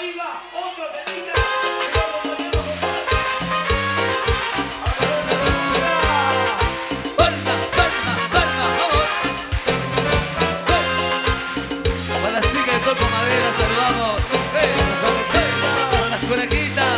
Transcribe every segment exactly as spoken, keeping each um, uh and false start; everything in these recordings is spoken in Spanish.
arriba, otro temita. Palma, palma, palma, vamos. Para las chicas de Corpo Madera saludamos. ¡Eh! Para las conejitas.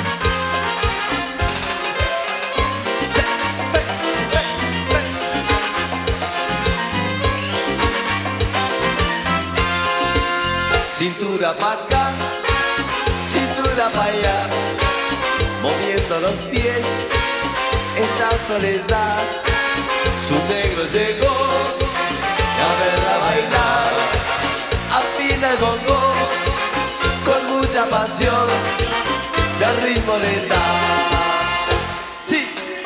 Cintura pa' acá, cintura pa' allá, moviendo los pies, esta soledad. Su negro llegó y a verla bailar, afina el bongo con mucha pasión, y al ritmo le da. Sí.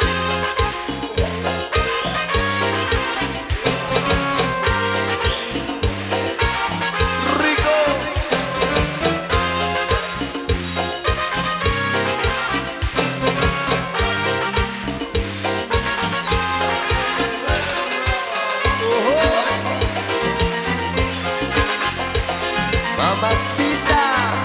Mamacita,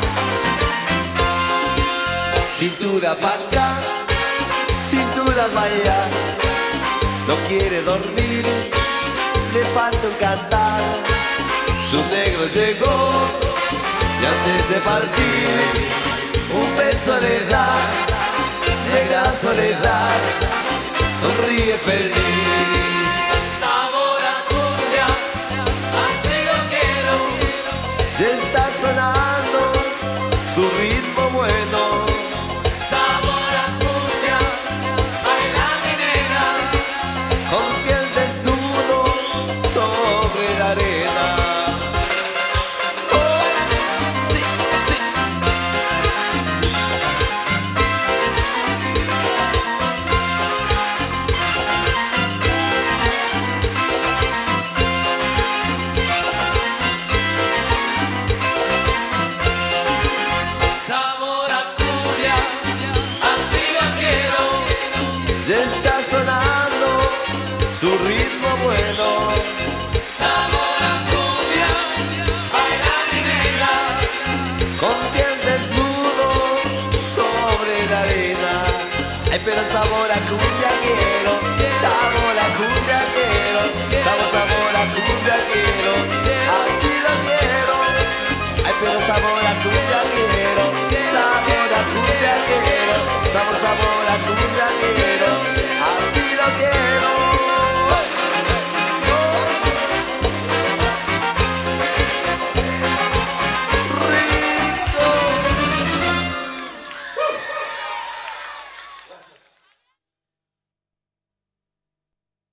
cintura pa' acá, cintura pa' allá, no quiere dormir, le falta un cantar. Su negro llegó y antes de partir un beso le da, negra soledad, sonríe feliz. Sabor a cumbia, así lo quiero. Ya está sonando su ritmo bueno. Sabor a cumbia, baila mi negra. Con piel desnudo sobre la arena. Oh, sí, sí. Sabor a cumbia, así lo quiero. Ya está sonando su ritmo bueno.